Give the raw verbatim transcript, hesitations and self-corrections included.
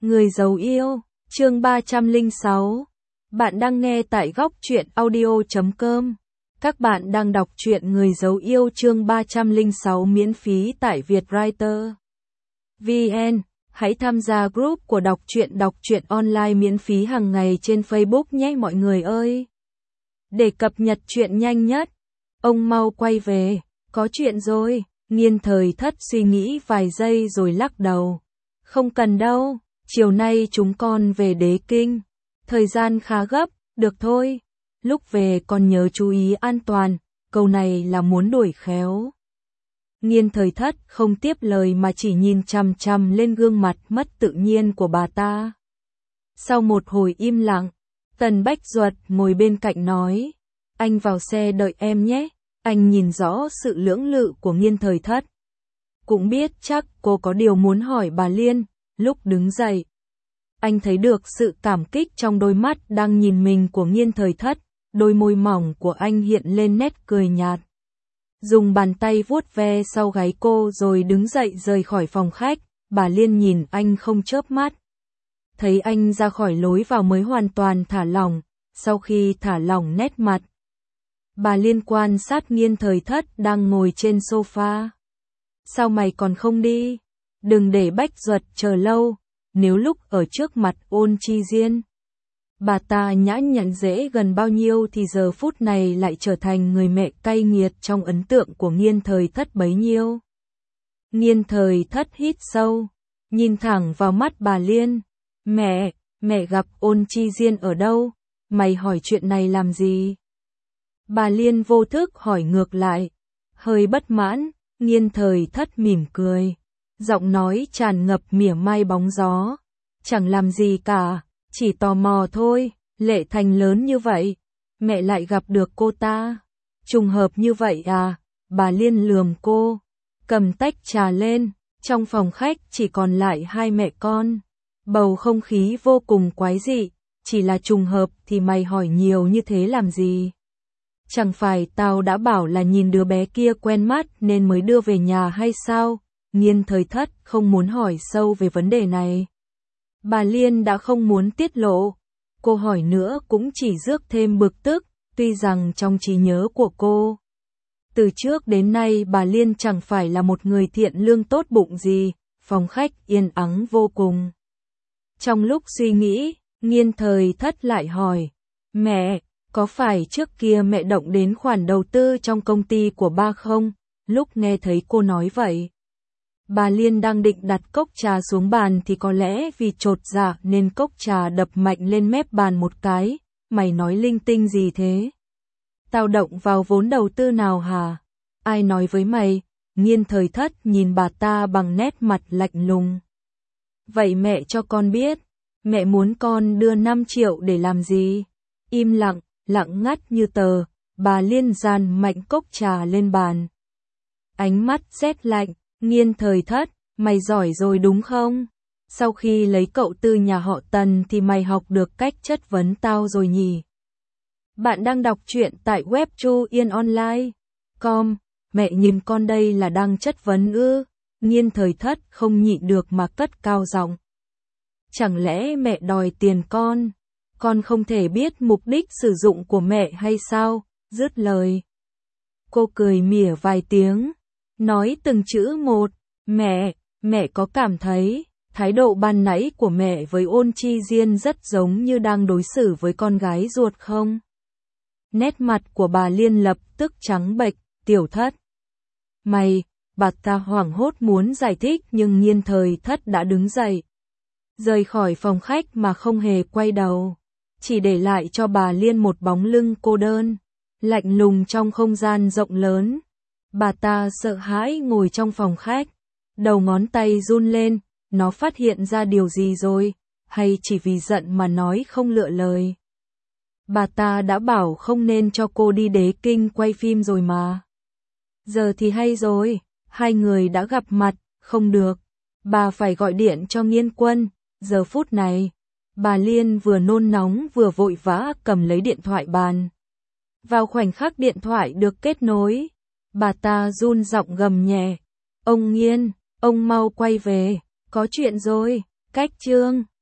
Người giấu yêu, chương ba trăm lẻ sáu. Bạn đang nghe tại góc truyện audio chấm com. Các bạn đang đọc truyện Người giấu yêu chương ba trăm lẻ sáu miễn phí tại Vietwriter. vê en. Hãy tham gia group của đọc truyện đọc truyện online miễn phí hàng ngày trên Facebook nhé mọi người ơi. Để cập nhật truyện nhanh nhất, ông mau quay về, có chuyện rồi. Nghiên Thời Thất suy nghĩ vài giây rồi lắc đầu. Không cần đâu, chiều nay chúng con về Đế Kinh. Thời gian khá gấp, được thôi. Lúc về con nhớ chú ý an toàn, câu này là muốn đuổi khéo. Nghiên Thời Thất không tiếp lời mà chỉ nhìn chằm chằm lên gương mặt mất tự nhiên của bà ta. Sau một hồi im lặng, Tần Bách Duật ngồi bên cạnh nói, anh vào xe đợi em nhé. Anh nhìn rõ sự lưỡng lự của Nghiên Thời Thất. Cũng biết chắc cô có điều muốn hỏi bà Liên, lúc đứng dậy. Anh thấy được sự cảm kích trong đôi mắt đang nhìn mình của Nghiên Thời Thất, đôi môi mỏng của anh hiện lên nét cười nhạt. Dùng bàn tay vuốt ve sau gáy cô rồi đứng dậy rời khỏi phòng khách, bà Liên nhìn anh không chớp mắt. Thấy anh ra khỏi lối vào mới hoàn toàn thả lỏng, sau khi thả lỏng nét mặt. Bà Liên quan sát Nghiên Thời Thất đang ngồi trên sofa. Sao mày còn không đi? Đừng để Bách Duật chờ lâu, nếu lúc ở trước mặt Ôn Chi Diên. Bà ta nhã nhặn dễ gần bao nhiêu thì giờ phút này lại trở thành người mẹ cay nghiệt trong ấn tượng của Nghiên Thời Thất bấy nhiêu. Nghiên Thời Thất hít sâu, nhìn thẳng vào mắt bà Liên. Mẹ, mẹ gặp Ôn Chi Diên ở đâu? Mày hỏi chuyện này làm gì? Bà Liên vô thức hỏi ngược lại. Hơi bất mãn, Nghiên Thời Thất mỉm cười. Giọng nói tràn ngập mỉa mai bóng gió. Chẳng làm gì cả, chỉ tò mò thôi, Lệ Thành lớn như vậy. Mẹ lại gặp được cô ta. Trùng hợp như vậy à? Bà Liên lườm cô. Cầm tách trà lên, trong phòng khách chỉ còn lại hai mẹ con. Bầu không khí vô cùng quái dị, chỉ là trùng hợp thì mày hỏi nhiều như thế làm gì? Chẳng phải tao đã bảo là nhìn đứa bé kia quen mắt nên mới đưa về nhà hay sao? Nghiên Thời Thất không muốn hỏi sâu về vấn đề này. Bà Liên đã không muốn tiết lộ. Cô hỏi nữa cũng chỉ rước thêm bực tức, tuy rằng trong trí nhớ của cô. Từ trước đến nay bà Liên chẳng phải là một người thiện lương tốt bụng gì, phòng khách yên ắng vô cùng. Trong lúc suy nghĩ, Nghiên Thời Thất lại hỏi, mẹ, có phải trước kia mẹ động đến khoản đầu tư trong công ty của ba không? Lúc nghe thấy cô nói vậy, bà Liên đang định đặt cốc trà xuống bàn thì có lẽ vì chột dạ nên cốc trà đập mạnh lên mép bàn một cái. Mày nói linh tinh gì thế? Tao động vào vốn đầu tư nào hả? Ai nói với mày? Nghiên Thời Thất nhìn bà ta bằng nét mặt lạnh lùng. Vậy mẹ cho con biết, mẹ muốn con đưa năm triệu để làm gì? Im lặng, lặng ngắt như tờ, bà Liên dàn mạnh cốc trà lên bàn. Ánh mắt rét lạnh, Nghiên Thời Thất, mày giỏi rồi đúng không? Sau khi lấy cậu từ nhà họ Tần thì mày học được cách chất vấn tao rồi nhỉ? Bạn đang đọc truyện tại web chu yên online chấm com, mẹ nhìn con đây là đang chất vấn ư? Nghiên Thời Thất không nhịn được mà cất cao giọng. Chẳng lẽ mẹ đòi tiền con? Con không thể biết mục đích sử dụng của mẹ hay sao? Dứt lời, cô cười mỉa vài tiếng, nói từng chữ một. Mẹ, mẹ có cảm thấy thái độ ban nãy của mẹ với Ôn Chi Diên rất giống như đang đối xử với con gái ruột không? Nét mặt của bà Liên lập tức trắng bệch. Tiểu Thất, mày, bà ta hoảng hốt muốn giải thích nhưng Nghiên Thời Thất đã đứng dậy, rời khỏi phòng khách mà không hề quay đầu, chỉ để lại cho bà Liên một bóng lưng cô đơn, lạnh lùng trong không gian rộng lớn. Bà ta sợ hãi ngồi trong phòng khách, đầu ngón tay run lên, nó phát hiện ra điều gì rồi, hay chỉ vì giận mà nói không lựa lời. Bà ta đã bảo không nên cho cô đi Đế Kinh quay phim rồi mà. Giờ thì hay rồi, hai người đã gặp mặt, không được. Bà phải gọi điện cho Nghiên Quân. Giờ phút này, bà Liên vừa nôn nóng vừa vội vã cầm lấy điện thoại bàn. Vào khoảnh khắc điện thoại được kết nối, bà ta run giọng gầm nhẹ. Ông Nghiên, ông mau quay về, có chuyện rồi, cách chương.